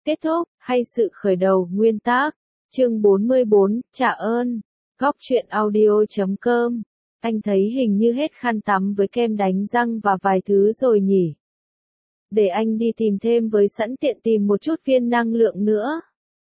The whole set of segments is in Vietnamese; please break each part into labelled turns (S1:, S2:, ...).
S1: Kết thúc, hay sự khởi đầu, nguyên tác. Chương 44, trả ơn. Góc truyện audio.com. Anh thấy hình như hết khăn tắm với kem đánh răng và vài thứ rồi nhỉ. Để anh đi tìm thêm với sẵn tiện tìm một chút viên năng lượng nữa.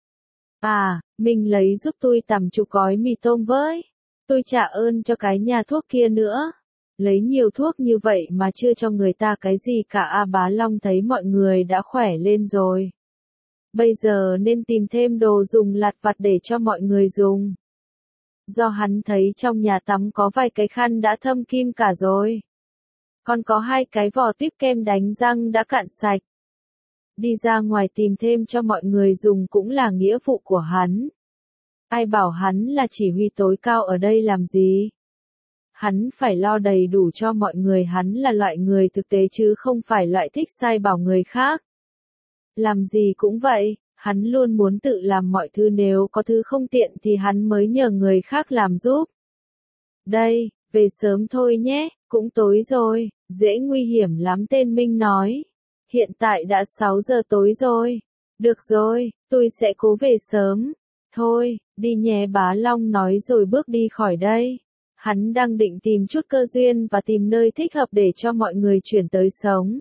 S1: À, mình lấy giúp tôi tầm chục gói mì tôm với. Tôi trả ơn cho cái nhà thuốc kia nữa. Lấy nhiều thuốc như vậy mà chưa cho người ta cái gì cả. Bá Long thấy mọi người đã khỏe lên rồi. Bây giờ nên tìm thêm đồ dùng lặt vặt để cho mọi người dùng. Do hắn thấy trong nhà tắm có vài cái khăn đã thâm kim cả rồi. Còn có 2 cái vỏ típ kem đánh răng đã cạn sạch. Đi ra ngoài tìm thêm cho mọi người dùng cũng là nghĩa vụ của hắn. Ai bảo hắn là chỉ huy tối cao ở đây làm gì? Hắn phải lo đầy đủ cho mọi người. Hắn là loại người thực tế chứ không phải loại thích sai bảo người khác. Làm gì cũng vậy, hắn luôn muốn tự làm mọi thứ, nếu có thứ không tiện thì hắn mới nhờ người khác làm giúp. Đây, về sớm thôi nhé, cũng tối rồi, dễ nguy hiểm lắm, tên Minh nói. Hiện tại đã 6 giờ tối rồi. Được rồi, tôi sẽ cố về sớm. Thôi, đi nhé, Bá Long nói rồi bước đi khỏi đây. Hắn đang định tìm chút cơ duyên và tìm nơi thích hợp để cho mọi người chuyển tới sống.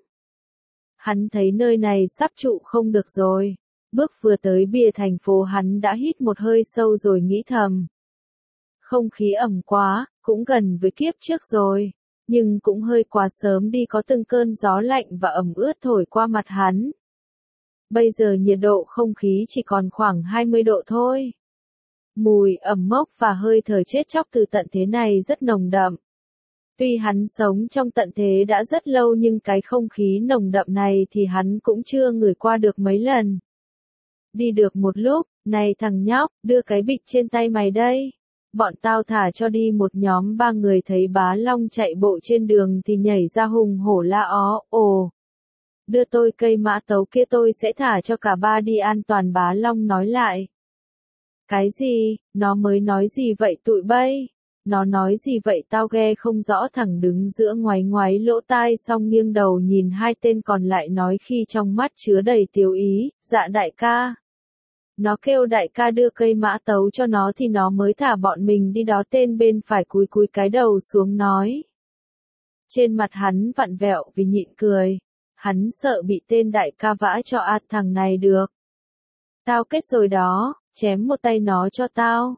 S1: Hắn thấy nơi này sắp trụ không được rồi. Bước vừa tới bìa thành phố hắn đã hít một hơi sâu rồi nghĩ thầm. Không khí ẩm quá, cũng gần với kiếp trước rồi. Nhưng cũng hơi quá sớm đi, có từng cơn gió lạnh và ẩm ướt thổi qua mặt hắn. Bây giờ nhiệt độ không khí chỉ còn khoảng 20 độ thôi. Mùi ẩm mốc và hơi thở chết chóc từ tận thế này rất nồng đậm. Tuy hắn sống trong tận thế đã rất lâu nhưng cái không khí nồng đậm này thì hắn cũng chưa ngửi qua được mấy lần. Đi được một lúc, này thằng nhóc, đưa cái bịch trên tay mày đây. Bọn tao thả cho đi. Một nhóm 3 người thấy Bá Long chạy bộ trên đường thì nhảy ra hùng hổ la ó, ồ. Đưa tôi cây mã tấu kia, tôi sẽ thả cho cả 3 đi an toàn, Bá Long nói lại. Cái gì, nó mới nói gì vậy tụi bay? Nó nói gì vậy tao nghe không rõ. Thằng đứng giữa ngoáy ngoáy lỗ tai xong nghiêng đầu nhìn 2 tên còn lại nói khi trong mắt chứa đầy tiếu ý, dạ đại ca. Nó kêu đại ca đưa cây mã tấu cho nó thì nó mới thả bọn mình đi đó. Tên bên phải cúi cúi cái đầu xuống nói. Trên mặt hắn vặn vẹo vì nhịn cười. Hắn sợ bị tên đại ca vã cho thằng này được. Tao kết rồi đó, chém một tay nó cho tao.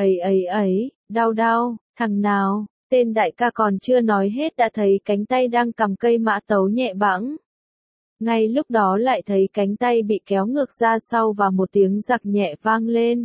S1: Ấy, đau đau, thằng nào, tên đại ca còn chưa nói hết đã thấy cánh tay đang cầm cây mã tấu nhẹ bẫng. Ngay lúc đó lại thấy cánh tay bị kéo ngược ra sau và một tiếng giặc nhẹ vang lên.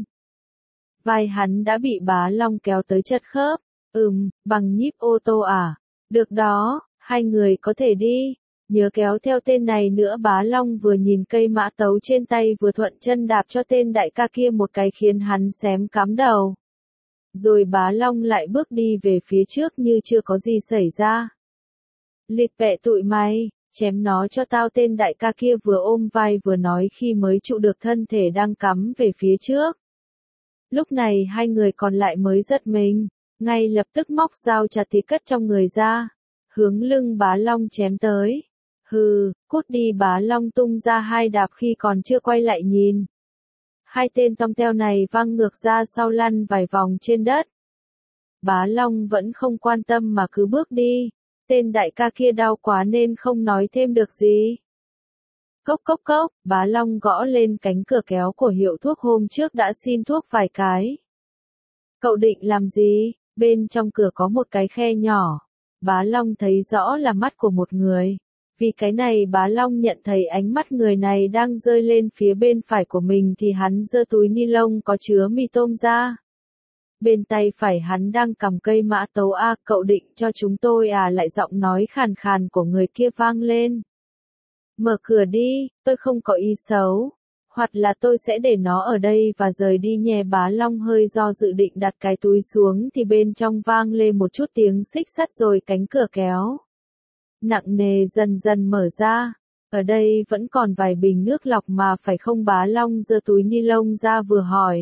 S1: Vai hắn đã bị Bá Long kéo tới chật khớp. Bằng nhíp ô tô à? Được đó, 2 người có thể đi. Nhớ kéo theo tên này nữa. Bá Long vừa nhìn cây mã tấu trên tay vừa thuận chân đạp cho tên đại ca kia một cái khiến hắn xém cắm đầu. Rồi Bá Long lại bước đi về phía trước như chưa có gì xảy ra. Lịt bẹ tụi mày, chém nó cho tao, tên đại ca kia vừa ôm vai vừa nói khi mới trụ được thân thể đang cắm về phía trước. Lúc này 2 người còn lại mới giật mình, ngay lập tức móc dao chặt thì cất trong người ra, hướng lưng Bá Long chém tới. Hừ, cút đi, Bá Long tung ra 2 đạp khi còn chưa quay lại nhìn. 2 tên tong teo này văng ngược ra sau lăn vài vòng trên đất. Bá Long vẫn không quan tâm mà cứ bước đi. Tên đại ca kia đau quá nên không nói thêm được gì. Cốc cốc cốc, Bá Long gõ lên cánh cửa kéo của hiệu thuốc hôm trước đã xin thuốc vài cái. Cậu định làm gì? Bên trong cửa có một cái khe nhỏ. Bá Long thấy rõ là mắt của một người. Vì cái này Bá Long nhận thấy ánh mắt người này đang rơi lên phía bên phải của mình thì hắn giơ túi ni lông có chứa mì tôm ra. Bên tay phải hắn đang cầm cây mã tấu. Cậu định cho chúng tôi à? Lại giọng nói khàn khàn của người kia vang lên. Mở cửa đi, tôi không có ý xấu. Hoặc là tôi sẽ để nó ở đây và rời đi nhé. Bá Long hơi do dự định đặt cái túi xuống thì bên trong vang lên một chút tiếng xích sắt rồi cánh cửa kéo nặng nề dần dần mở ra. Ở đây vẫn còn vài bình nước lọc mà phải không? Bá Long giơ túi ni lông ra vừa hỏi.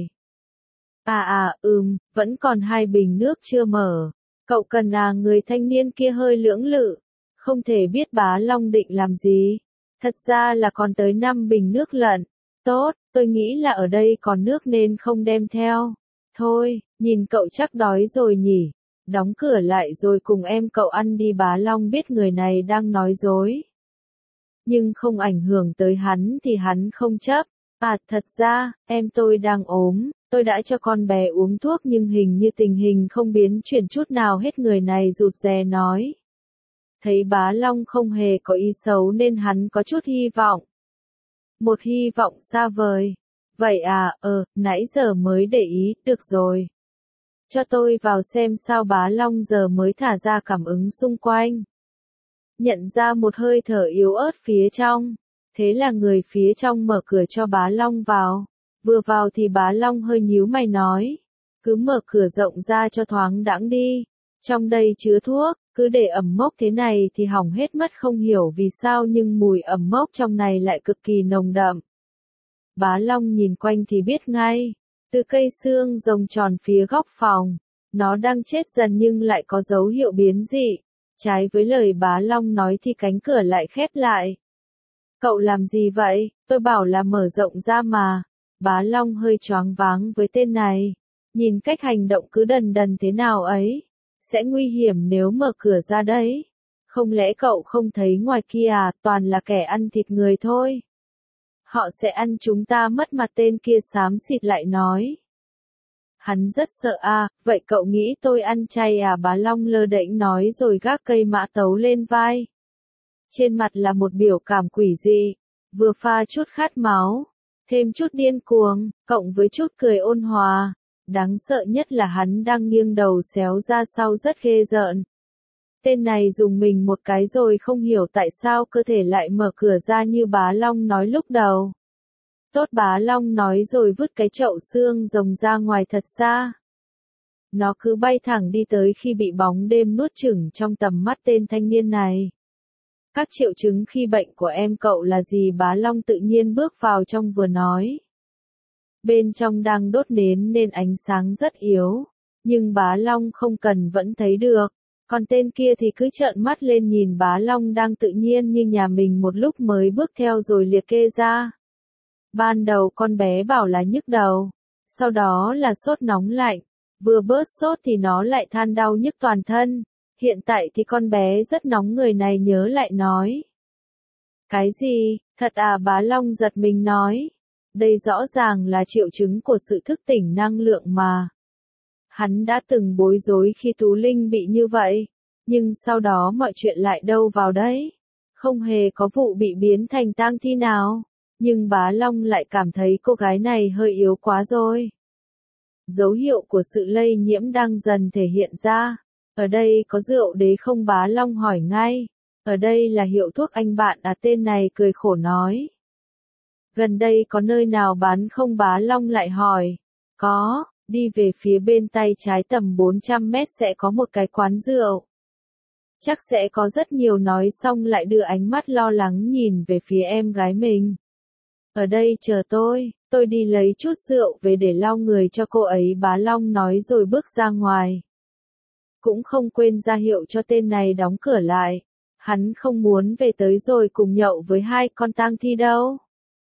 S1: Vẫn còn 2 bình nước chưa mở. Cậu cần à? Người thanh niên kia hơi lưỡng lự. Không thể biết Bá Long định làm gì. Thật ra là còn tới 5 bình nước lận. Tốt, tôi nghĩ là ở đây còn nước nên không đem theo. Thôi, nhìn cậu chắc đói rồi nhỉ. Đóng cửa lại rồi cùng em cậu ăn đi. Bá Long biết người này đang nói dối. Nhưng không ảnh hưởng tới hắn thì hắn không chấp. À, thật ra, em tôi đang ốm, tôi đã cho con bé uống thuốc nhưng hình như tình hình không biến chuyển chút nào hết. Người này rụt rè nói. Thấy Bá Long không hề có ý xấu nên hắn có chút hy vọng. Một hy vọng xa vời. Vậy à, nãy giờ mới để ý, được rồi. Cho tôi vào xem sao. Bá Long giờ mới thả ra cảm ứng xung quanh. Nhận ra một hơi thở yếu ớt phía trong. Thế là người phía trong mở cửa cho Bá Long vào. Vừa vào thì Bá Long hơi nhíu mày nói. Cứ mở cửa rộng ra cho thoáng đãng đi. Trong đây chứa thuốc, cứ để ẩm mốc thế này thì hỏng hết mất. Không hiểu vì sao nhưng mùi ẩm mốc trong này lại cực kỳ nồng đậm. Bá Long nhìn quanh thì biết ngay. Từ cây xương rồng tròn phía góc phòng. Nó đang chết dần nhưng lại có dấu hiệu biến dị. Trái với lời Bá Long nói thì cánh cửa lại khép lại. Cậu làm gì vậy? Tôi bảo là mở rộng ra mà. Bá Long hơi choáng váng với tên này. Nhìn cách hành động cứ đần đần thế nào ấy. Sẽ nguy hiểm nếu mở cửa ra đấy. Không lẽ cậu không thấy ngoài kia à, toàn là kẻ ăn thịt người thôi. Họ sẽ ăn chúng ta mất mặt. Tên kia xám xịt lại nói. Hắn rất sợ à, vậy cậu nghĩ tôi ăn chay à? Bá Long lơ đễnh nói rồi gác cây mã tấu lên vai. Trên mặt là một biểu cảm quỷ dị, vừa pha chút khát máu, thêm chút điên cuồng, cộng với chút cười ôn hòa. Đáng sợ nhất là hắn đang nghiêng đầu xéo ra sau rất ghê rợn. Tên này dùng mình một cái rồi không hiểu tại sao cơ thể lại mở cửa ra như Bá Long nói lúc đầu. Tốt, Bá Long nói rồi vứt cái chậu xương rồng ra ngoài thật xa. Nó cứ bay thẳng đi tới khi bị bóng đêm nuốt chửng trong tầm mắt tên thanh niên này. Các triệu chứng khi bệnh của em cậu là gì? Bá Long tự nhiên bước vào trong vừa nói. Bên trong đang đốt nến nên ánh sáng rất yếu, nhưng Bá Long không cần vẫn thấy được. Còn tên kia thì cứ trợn mắt lên nhìn Bá Long đang tự nhiên như nhà mình một lúc mới bước theo rồi liệt kê ra. Ban đầu con bé bảo là nhức đầu, sau đó là sốt nóng lạnh, vừa bớt sốt thì nó lại than đau nhức toàn thân. Hiện tại thì con bé rất nóng. Người này nhớ lại nói. Cái gì? Thật à? Bá Long giật mình nói. Đây rõ ràng là triệu chứng của sự thức tỉnh năng lượng mà. Hắn đã từng bối rối khi Tú Linh bị như vậy, nhưng sau đó mọi chuyện lại đâu vào đấy. Không hề có vụ bị biến thành tang thi nào, nhưng Bá Long lại cảm thấy cô gái này hơi yếu quá rồi. Dấu hiệu của sự lây nhiễm đang dần thể hiện ra. Ở đây có rượu đế không? Bá Long hỏi ngay. Ở đây là hiệu thuốc anh bạn à? Tên này cười khổ nói. Gần đây có nơi nào bán không? Bá Long lại hỏi. Có, đi về phía bên tay trái tầm 400 mét sẽ có một cái quán rượu. Chắc sẽ có rất nhiều. Nói xong lại đưa ánh mắt lo lắng nhìn về phía em gái mình. Ở đây chờ tôi đi lấy chút rượu về để lau người cho cô ấy. Bá Long nói rồi bước ra ngoài. Cũng không quên ra hiệu cho tên này đóng cửa lại. Hắn không muốn về tới rồi cùng nhậu với hai con tang thi đâu.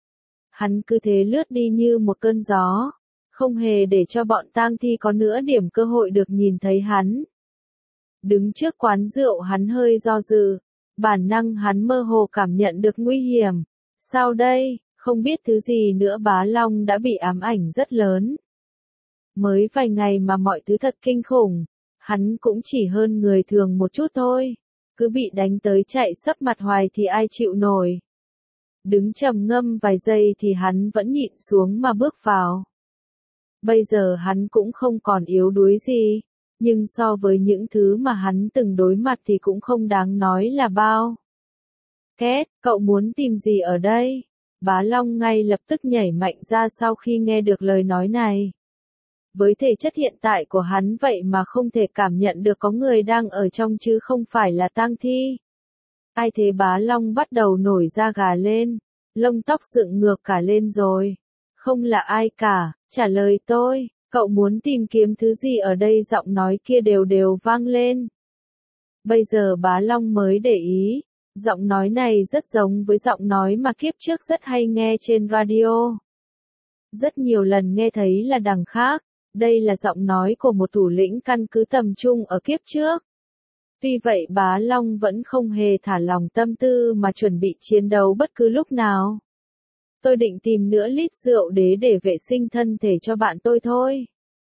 S1: Hắn cứ thế lướt đi như một cơn gió, không hề để cho bọn tang thi có nửa điểm cơ hội được nhìn thấy hắn. Đứng trước quán rượu hắn hơi do dự, bản năng hắn mơ hồ cảm nhận được nguy hiểm. Sao đây? Không biết thứ gì nữa. Bá Long đã bị ám ảnh rất lớn. Mới vài ngày mà mọi thứ thật kinh khủng. Hắn cũng chỉ hơn người thường một chút thôi. Cứ bị đánh tới chạy sấp mặt hoài thì ai chịu nổi. Đứng trầm ngâm vài giây thì hắn vẫn nhịn xuống mà bước vào. Bây giờ hắn cũng không còn yếu đuối gì, nhưng so với những thứ mà hắn từng đối mặt thì cũng không đáng nói là bao. Két, cậu muốn tìm gì ở đây? Bá Long ngay lập tức nhảy mạnh ra sau khi nghe được lời nói này. Với thể chất hiện tại của hắn vậy mà không thể cảm nhận được có người đang ở trong chứ không phải là tang thi. Ai thế? Bá Long bắt đầu nổi da gà lên, lông tóc dựng ngược cả lên rồi. Không là ai cả, trả lời tôi, cậu muốn tìm kiếm thứ gì ở đây? Giọng nói kia đều đều vang lên. Bây giờ Bá Long mới để ý, giọng nói này rất giống với giọng nói mà kiếp trước rất hay nghe trên radio. Rất nhiều lần nghe thấy là đằng khác, đây là giọng nói của một thủ lĩnh căn cứ tầm trung ở kiếp trước. Tuy vậy Bá Long vẫn không hề thả lòng tâm tư mà chuẩn bị chiến đấu bất cứ lúc nào. Tôi định tìm nửa lít rượu đế để vệ sinh thân thể cho bạn tôi thôi.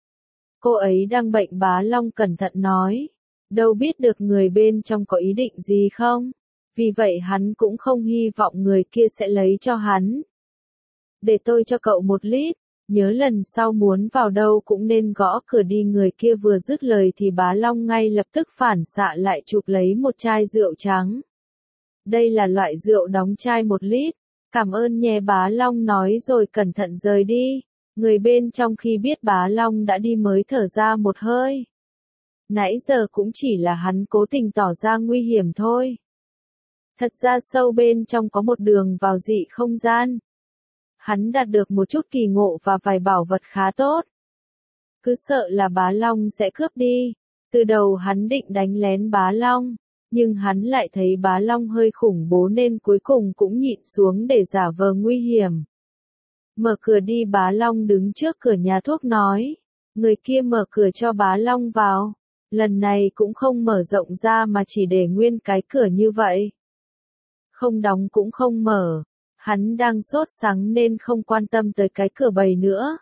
S1: Cô ấy đang bệnh, Bá Long cẩn thận nói. Đâu biết được người bên trong có ý định gì không? Vì vậy hắn cũng không hy vọng người kia sẽ lấy cho hắn. Để tôi cho cậu 1 lít, nhớ lần sau muốn vào đâu cũng nên gõ cửa đi. Người kia vừa dứt lời thì Bá Long ngay lập tức phản xạ lại chụp lấy một chai rượu trắng. Đây là loại rượu đóng chai 1 lít. Cảm ơn nhé, Bá Long nói rồi cẩn thận rời đi. Người bên trong khi biết Bá Long đã đi mới thở ra một hơi. Nãy giờ cũng chỉ là hắn cố tình tỏ ra nguy hiểm thôi. Thật ra sâu bên trong có một đường vào dị không gian. Hắn đạt được một chút kỳ ngộ và vài bảo vật khá tốt. Cứ sợ là Bá Long sẽ cướp đi. Từ đầu hắn định đánh lén Bá Long, nhưng hắn lại thấy Bá Long hơi khủng bố nên cuối cùng cũng nhịn xuống để giả vờ nguy hiểm. Mở cửa đi, Bá Long đứng trước cửa nhà thuốc nói. Người kia mở cửa cho Bá Long vào. Lần này cũng không mở rộng ra mà chỉ để nguyên cái cửa như vậy. Không đóng cũng không mở. Hắn đang sốt sắng nên không quan tâm tới cái cửa bầy nữa.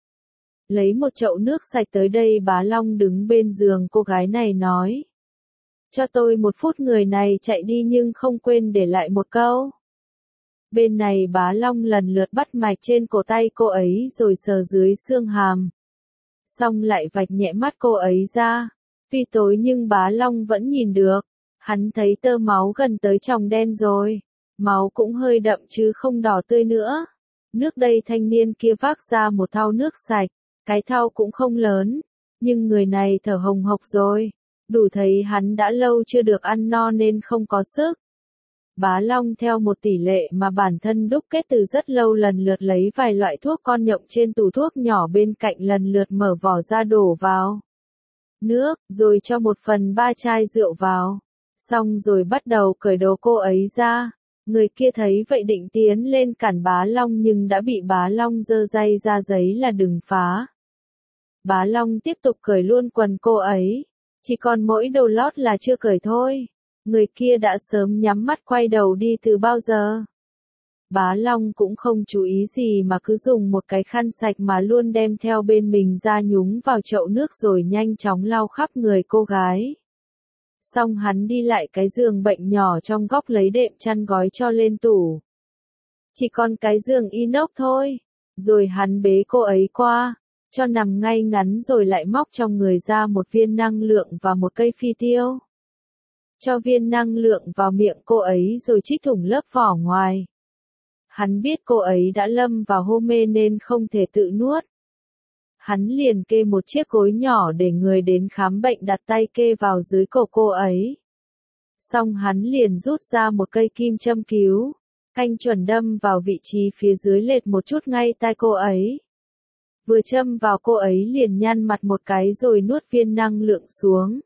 S1: Lấy một chậu nước sạch tới đây, Bá Long đứng bên giường cô gái này nói. Cho tôi 1 phút. Người này chạy đi nhưng không quên để lại một câu. Bên này Bá Long lần lượt bắt mạch trên cổ tay cô ấy rồi sờ dưới xương hàm. Xong lại vạch nhẹ mắt cô ấy ra. Tuy tối nhưng Bá Long vẫn nhìn được. Hắn thấy tơ máu gần tới tròng đen rồi. Máu cũng hơi đậm chứ không đỏ tươi nữa. Nước đây thanh niên kia vác ra một thau nước sạch. Cái thau cũng không lớn. Nhưng người này thở hồng hộc rồi. Đủ thấy hắn đã lâu chưa được ăn no nên không có sức. Bá Long theo một tỷ lệ mà bản thân đúc kết từ rất lâu lần lượt lấy vài loại thuốc con nhộng trên tủ thuốc nhỏ bên cạnh lần lượt mở vỏ ra đổ vào nước, rồi cho 1/3 chai rượu vào. Xong rồi bắt đầu cởi đồ cô ấy ra. Người kia thấy vậy định tiến lên cản Bá Long nhưng đã bị Bá Long giơ tay ra giấy là đừng phá. Bá Long tiếp tục cởi luôn quần cô ấy. Chỉ còn mỗi đồ lót là chưa cởi thôi. Người kia đã sớm nhắm mắt quay đầu đi từ bao giờ. Bá Long cũng không chú ý gì mà cứ dùng một cái khăn sạch mà luôn đem theo bên mình ra nhúng vào chậu nước rồi nhanh chóng lau khắp người cô gái. Xong hắn đi lại cái giường bệnh nhỏ trong góc lấy đệm chăn gói cho lên tủ. Chỉ còn cái giường inox thôi. Rồi hắn bế cô ấy qua, cho nằm ngay ngắn rồi lại móc trong người ra một viên năng lượng và một cây phi tiêu. Cho viên năng lượng vào miệng cô ấy rồi trích thủng lớp vỏ ngoài. Hắn biết cô ấy đã lâm vào hôn mê nên không thể tự nuốt. Hắn liền kê một chiếc gối nhỏ để người đến khám bệnh đặt tay kê vào dưới cổ cô ấy. Xong hắn liền rút ra một cây kim châm cứu, canh chuẩn đâm vào vị trí phía dưới lệch một chút ngay tai cô ấy. Vừa châm vào cô ấy liền nhăn mặt một cái rồi nuốt viên năng lượng xuống.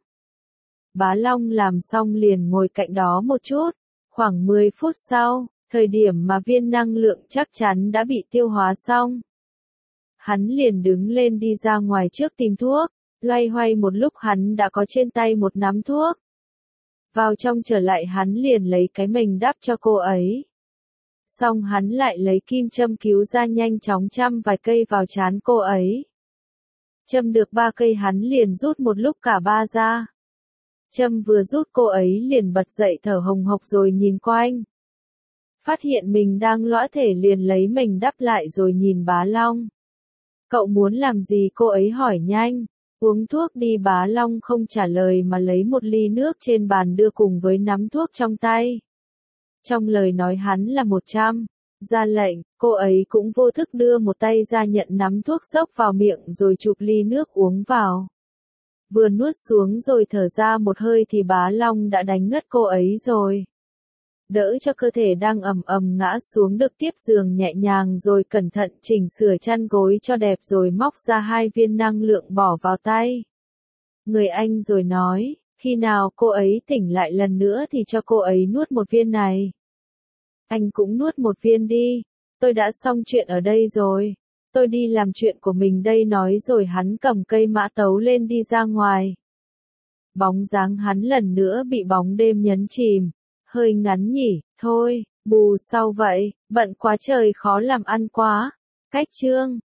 S1: Bá Long làm xong liền ngồi cạnh đó một chút. Khoảng 10 phút sau, thời điểm mà viên năng lượng chắc chắn đã bị tiêu hóa xong. Hắn liền đứng lên đi ra ngoài trước tìm thuốc. Loay hoay một lúc hắn đã có trên tay một nắm thuốc. Vào trong trở lại hắn liền lấy cái mình đắp cho cô ấy. Xong hắn lại lấy kim châm cứu ra nhanh chóng châm vài cây vào trán cô ấy. Châm được 3 cây hắn liền rút một lúc cả 3 ra. Châm vừa rút cô ấy liền bật dậy thở hồng hộc rồi nhìn quanh. Phát hiện mình đang lõa thể liền lấy mình đắp lại rồi nhìn Bá Long. Cậu muốn làm gì, cô ấy hỏi nhanh. Uống thuốc đi, Bá Long không trả lời mà lấy một ly nước trên bàn đưa cùng với nắm thuốc trong tay. Trong lời nói hắn là 100. Ra lệnh, cô ấy cũng vô thức đưa một tay ra nhận nắm thuốc xốc vào miệng rồi chụp ly nước uống vào. Vừa nuốt xuống rồi thở ra một hơi thì Bá Long đã đánh ngất cô ấy rồi. Đỡ cho cơ thể đang ầm ầm ngã xuống được tiếp giường nhẹ nhàng rồi cẩn thận chỉnh sửa chăn gối cho đẹp rồi móc ra 2 viên năng lượng bỏ vào tay. Người anh rồi nói, khi nào cô ấy tỉnh lại lần nữa thì cho cô ấy nuốt một viên này. Anh cũng nuốt một viên đi, tôi đã xong chuyện ở đây rồi. tôi đi làm chuyện của mình đây nói rồi hắn cầm cây mã tấu lên đi ra ngoài. Bóng dáng hắn lần nữa bị bóng đêm nhấn chìm. Hơi ngắn nhỉ, thôi, bù sau vậy, bận quá trời khó làm ăn quá. Cách chương